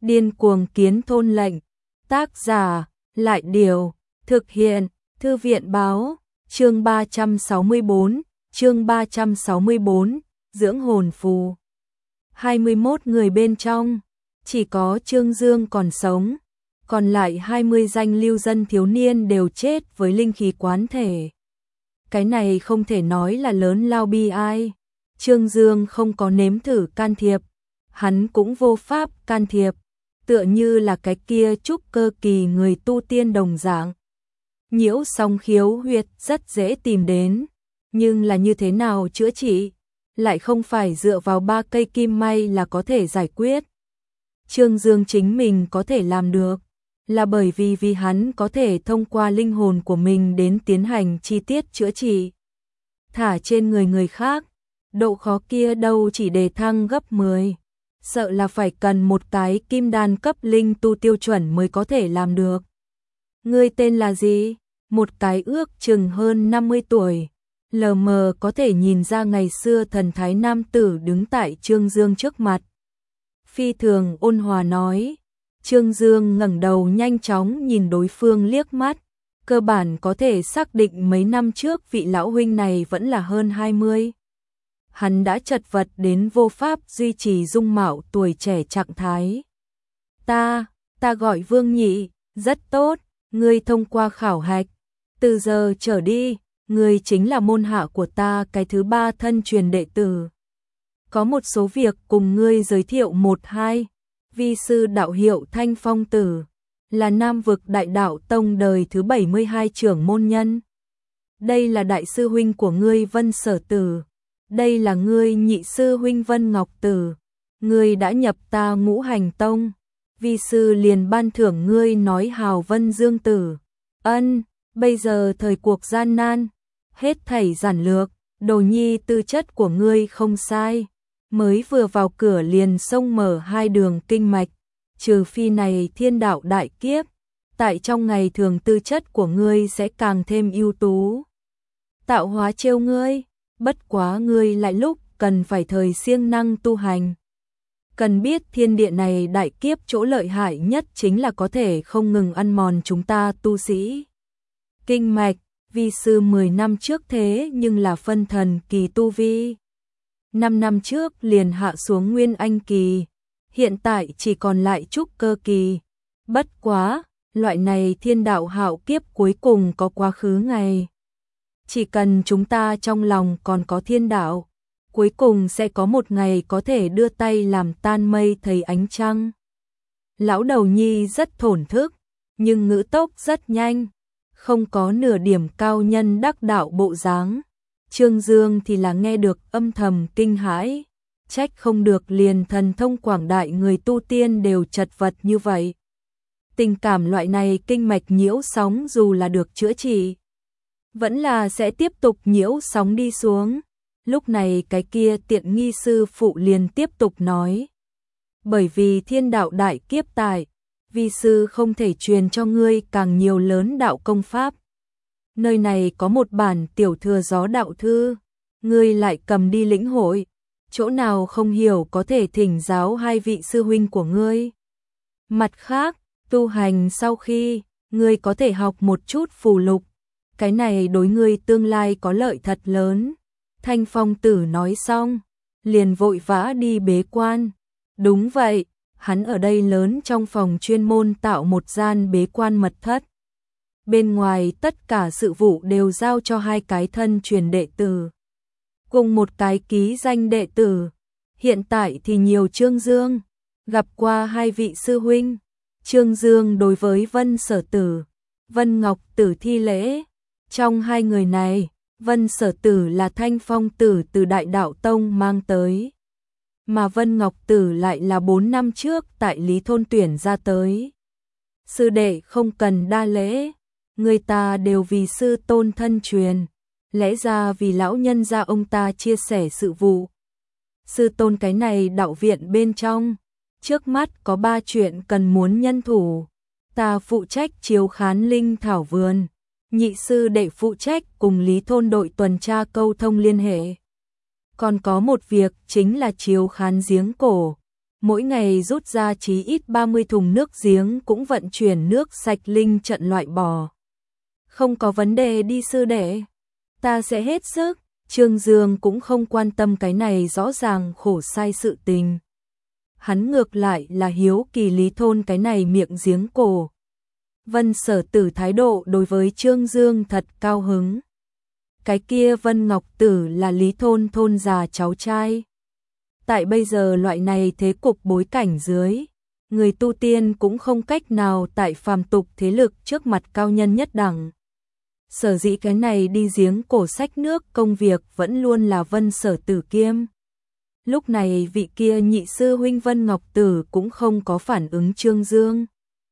Điên cuồng kiến thôn lệnh. Tác giả, Lại Điều. Thực hiện, Thư viện Báo. Chương 364, chương 364, dưỡng hồn phù. 21 người bên trong, chỉ có Trương Dương còn sống, còn lại 20 danh lưu dân thiếu niên đều chết với linh khí quán thể. Cái này không thể nói là lớn lao bi ai. Trương Dương không có nếm thử can thiệp, hắn cũng vô pháp can thiệp, tựa như là cái kia trúc cơ kỳ người tu tiên đồng dạng. Nhiễu song khiếu huyệt rất dễ tìm đến, nhưng là như thế nào chữa trị, lại không phải dựa vào 3 cây kim may là có thể giải quyết. Trương Dương chính mình có thể làm được, là bởi vì hắn có thể thông qua linh hồn của mình đến tiến hành chi tiết chữa trị. Thả trên người khác, độ khó kia đâu chỉ đề thăng gấp 10, sợ là phải cần một cái kim đan cấp linh tu tiêu chuẩn mới có thể làm được. Ngươi tên là gì? Một cái ước chừng hơn 50 tuổi, lờ mờ có thể nhìn ra ngày xưa thần thái nam tử đứng tại Trương Dương trước mặt. Phi thường ôn hòa nói. Trương Dương ngẩng đầu nhanh chóng nhìn đối phương liếc mắt, cơ bản có thể xác định mấy năm trước vị lão huynh này vẫn là hơn 20. Hắn đã chật vật đến vô pháp duy trì dung mạo tuổi trẻ trạng thái. Ta gọi Vương Nhị, rất tốt, ngươi thông qua khảo hạch, từ giờ trở đi, ngươi chính là môn hạ của ta cái thứ 3 thân truyền đệ tử. Có một số việc cùng ngươi giới thiệu một hai. Vi sư đạo hiệu Thanh Phong Tử, là Nam vực Đại Đạo Tông đời thứ 72 trưởng môn nhân. Đây là đại sư huynh của ngươi Vân Sở Tử, đây là ngươi nhị sư huynh Vân Ngọc Tử. Ngươi đã nhập ta Ngũ Hành Tông, vi sư liền ban thưởng ngươi nói hào Vân Dương Tử. Ân, bây giờ thời cuộc gian nan, hết thảy giản lược, đồ nhi tư chất của ngươi không sai. Mới vừa vào cửa liền xông mở 2 đường kinh mạch, trừ phi này thiên đạo đại kiếp, tại trong ngày thường tư chất của ngươi sẽ càng thêm ưu tú. Tạo hóa trêu ngươi, bất quá ngươi lại lúc cần phải thời siêng năng tu hành. Cần biết thiên địa này đại kiếp chỗ lợi hại nhất chính là có thể không ngừng ăn mòn chúng ta tu sĩ. Kinh mạch, vi sư 10 năm trước thế nhưng là phân thần kỳ tu vi. 5 năm trước liền hạ xuống Nguyên Anh kỳ, hiện tại chỉ còn lại trúc cơ kỳ. Bất quá, loại này thiên đạo hạo kiếp cuối cùng có quá khứ ngày. Chỉ cần chúng ta trong lòng còn có thiên đạo, cuối cùng sẽ có một ngày có thể đưa tay làm tan mây thấy ánh trăng. Lão đầu nhi rất thổn thức, nhưng ngữ tốc rất nhanh, không có nửa điểm cao nhân đắc đạo bộ dáng. Trương Dương thì là nghe được âm thầm kinh hãi, trách không được liền thần thông quảng đại người tu tiên đều chật vật như vậy. Tình cảm loại này kinh mạch nhiễu sóng dù là được chữa trị, vẫn là sẽ tiếp tục nhiễu sóng đi xuống. Lúc này cái kia tiện nghi sư phụ liền tiếp tục nói. Bởi vì thiên đạo đại kiếp tại, vi sư không thể truyền cho ngươi càng nhiều lớn đạo công pháp. Nơi này có một bản tiểu thừa gió đạo thư, ngươi lại cầm đi lĩnh hội, chỗ nào không hiểu có thể thỉnh giáo 2 vị sư huynh của ngươi. Mặt khác, tu hành sau khi, ngươi có thể học một chút phù lục, cái này đối ngươi tương lai có lợi thật lớn. Thanh Phong Tử nói xong, liền vội vã đi bế quan. Đúng vậy, hắn ở đây lớn trong phòng chuyên môn tạo một gian bế quan mật thất. Bên ngoài tất cả sự vụ đều giao cho 2 cái thân truyền đệ tử, cùng một cái ký danh đệ tử. Hiện tại thì nhiều Trương Dương, gặp qua 2 vị sư huynh. Trương Dương đối với Vân Sở Tử, Vân Ngọc Tử thi lễ. Trong 2 người này, Vân Sở Tử là Thanh Phong Tử từ Đại Đạo Tông mang tới, mà Vân Ngọc Tử lại là 4 năm trước tại Lý Thôn tuyển ra tới. Sư đệ không cần đa lễ, người ta đều vì sư tôn thân truyền, lẽ ra vì lão nhân gia ông ta chia sẻ sự vụ. Sư tôn cái này đạo viện bên trong, trước mắt có 3 chuyện cần muốn nhân thủ. Ta phụ trách chiếu khán linh thảo vườn, nhị sư đệ phụ trách cùng Lý Thôn đội tuần tra câu thông liên hệ. Còn có một việc chính là chiếu khán giếng cổ, mỗi ngày rút ra chí ít 30 thùng nước giếng cũng vận chuyển nước sạch linh trận loại bỏ. Không có vấn đề đi sư đệ, ta sẽ hết sức. Trương Dương cũng không quan tâm cái này rõ ràng khổ sai sự tình. Hắn ngược lại là hiếu kỳ Lý Thôn cái này miệng giếng cổ. Vân Sở Tử thái độ đối với Trương Dương thật cao hứng. Cái kia Vân Ngọc Tử là Lý Thôn thôn già cháu trai. Tại bây giờ loại này thế cục bối cảnh dưới, người tu tiên cũng không cách nào tại phàm tục thế lực trước mặt cao nhân nhất đẳng. Sở dĩ cái này đi giếng cổ xách nước công việc vẫn luôn là Vân Sở Tử kiêm. Lúc này vị kia nhị sư huynh Vân Ngọc Tử cũng không có phản ứng Trương Dương.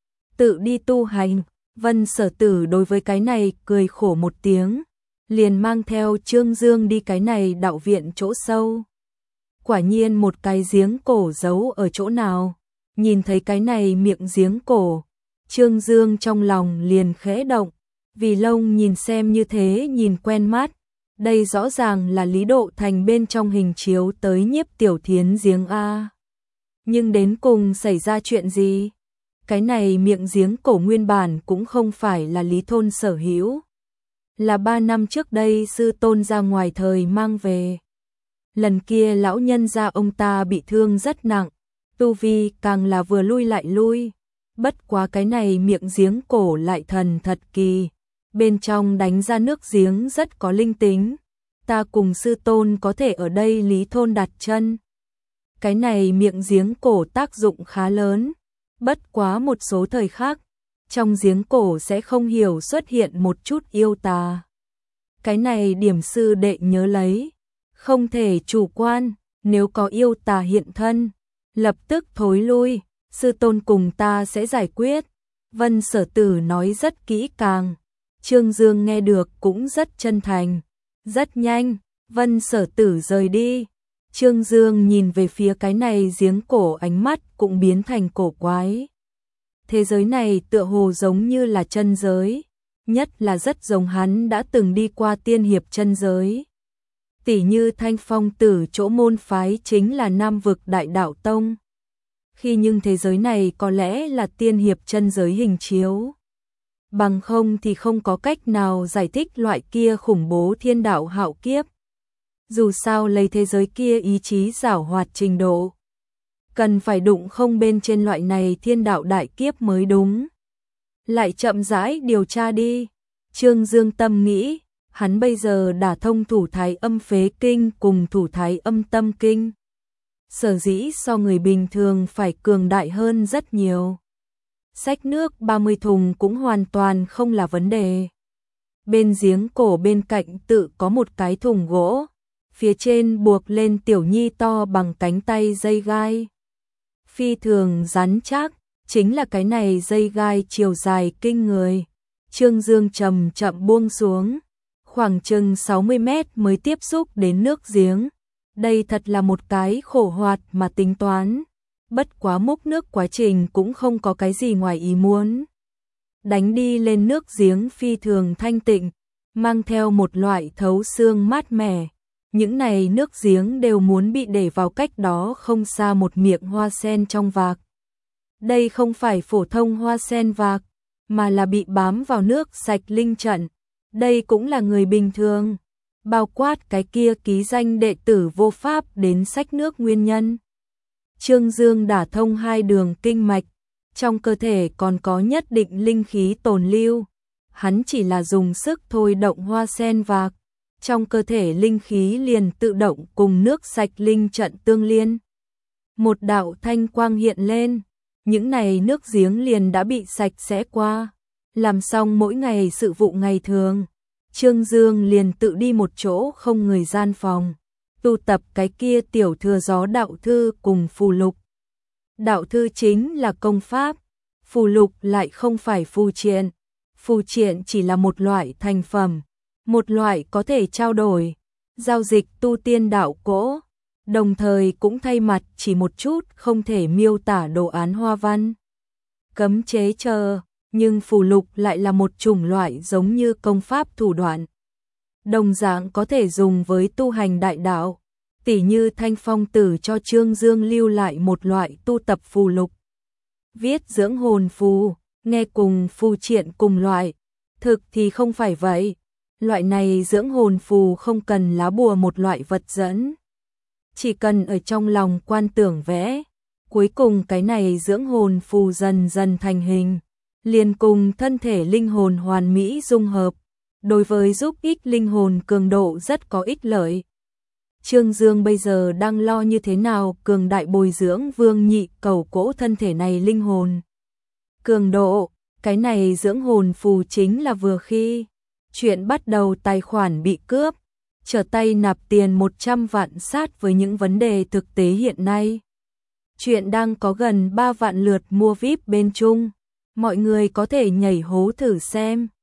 Tự đi tu hành, Vân Sở Tử đối với cái này cười khổ một tiếng, liền mang theo Trương Dương đi cái này đạo viện chỗ sâu. Quả nhiên một cái giếng cổ giấu ở chỗ nào, nhìn thấy cái này miệng giếng cổ, Trương Dương trong lòng liền khẽ động, vì lông nhìn xem như thế nhìn quen mắt, đây rõ ràng là Lý Độ Thành bên trong hình chiếu tới Nhiếp Tiểu Thiến giếng A. Nhưng đến cùng xảy ra chuyện gì? Cái này miệng giếng cổ nguyên bản cũng không phải là Lý Thôn sở hữu, là 3 năm trước đây sư tôn ra ngoài thời mang về. Lần kia lão nhân gia ông ta bị thương rất nặng, tu vi càng là vừa lui lại lui. Bất quá cái này miệng giếng cổ lại thần thật kỳ, bên trong đánh ra nước giếng rất có linh tính. Ta cùng sư tôn có thể ở đây Lý Thôn đặt chân. Cái này miệng giếng cổ tác dụng khá lớn, bất quá một số thời khác, trong giếng cổ sẽ không hiểu xuất hiện một chút yêu tà. Cái này điểm sư đệ nhớ lấy, không thể chủ quan, nếu có yêu tà hiện thân, lập tức thối lui, sư tôn cùng ta sẽ giải quyết. Vân Sở Tử nói rất kỹ càng, Trương Dương nghe được cũng rất chân thành. Rất nhanh, Vân Sở Tử rời đi. Trương Dương nhìn về phía cái này giếng cổ, ánh mắt cũng biến thành cổ quái. Thế giới này tựa hồ giống như là chân giới, nhất là rất giống hắn đã từng đi qua tiên hiệp chân giới. Tỉ như Thanh Phong Tử chỗ môn phái chính là Nam vực Đại Đạo Tông. Khi nhưng thế giới này có lẽ là tiên hiệp chân giới hình chiếu. Bằng không thì không có cách nào giải thích loại kia khủng bố thiên đạo hạo kiếp. Dù sao lấy thế giới kia ý chí giảo hoạt trình độ, cần phải đụng không bên trên loại này thiên đạo đại kiếp mới đúng. Lại chậm rãi điều tra đi. Trương Dương tâm nghĩ, hắn bây giờ đả thông thủ thái âm phế kinh cùng thủ thái âm tâm kinh. Sở dĩ so người bình thường phải cường đại hơn rất nhiều. Xách nước 30 thùng cũng hoàn toàn không là vấn đề. Bên giếng cổ bên cạnh tự có một cái thùng gỗ, phía trên buộc lên tiểu nhi to bằng cánh tay dây gai. Phi thường rắn chắc, chính là cái này dây gai chiều dài kinh người. Trương Dương chậm chậm buông xuống, khoảng chừng 60 mét mới tiếp xúc đến nước giếng. Đây thật là một cái khổ hoạt mà tính toán. Bất quá múc nước quá trình cũng không có cái gì ngoài ý muốn. Đánh đi lên nước giếng phi thường thanh tịnh, mang theo một loại thấu xương mát mẻ. Những này nước giếng đều muốn bị để vào cách đó không xa một miệng hoa sen trong vạc. Đây không phải phổ thông hoa sen vạc, mà là bị bám vào nước sạch linh trận. Đây cũng là người bình thường, bao quát cái kia ký danh đệ tử vô pháp đến xách nước nguyên nhân. Trương Dương đả thông 2 đường kinh mạch, trong cơ thể còn có nhất định linh khí tồn lưu. Hắn chỉ là dùng sức thôi động hoa sen vạc, trong cơ thể linh khí liền tự động cùng nước sạch linh trận tương liên. Một đạo thanh quang hiện lên, những này nước giếng liền đã bị sạch sẽ qua. Làm xong mỗi ngày sự vụ ngày thường, Trương Dương liền tự đi một chỗ không người gian phòng, tu tập cái kia tiểu thừa gió đạo thư cùng phù lục. Đạo thư chính là công pháp, phù lục lại không phải phù triện. Phù triện chỉ là một loại thành phẩm, một loại có thể trao đổi, giao dịch tu tiên đạo cỗ, đồng thời cũng thay mặt chỉ một chút không thể miêu tả đồ án hoa văn, cấm chế chờ, nhưng phù lục lại là một chủng loại giống như công pháp thủ đoạn. Đồng dạng có thể dùng với tu hành đại đạo, Tỉ như Thanh Phong Tử cho Trương Dương lưu lại một loại tu tập phù lục. Viết dưỡng hồn phù, nghe cùng phù triện cùng loại, thực thì không phải vậy. Loại này dưỡng hồn phù không cần lá bùa một loại vật dẫn. Chỉ cần ở trong lòng quan tưởng vẽ, cuối cùng cái này dưỡng hồn phù dần dần thành hình, liền cùng thân thể linh hồn hoàn mỹ dung hợp, đối với giúp ích linh hồn cường độ rất có ích lợi. Trương Dương bây giờ đang lo như thế nào cường đại bồi dưỡng Vương Nhị Cầu cỗ thân thể này linh hồn. Cường độ, cái này dưỡng hồn phù chính là vừa khi chuyện bắt đầu tài khoản bị cướp, trở tay nạp tiền 100 vạn sát với những vấn đề thực tế hiện nay. Chuyện đang có gần 3 vạn lượt mua VIP bên Trung, mọi người có thể nhảy hố thử xem.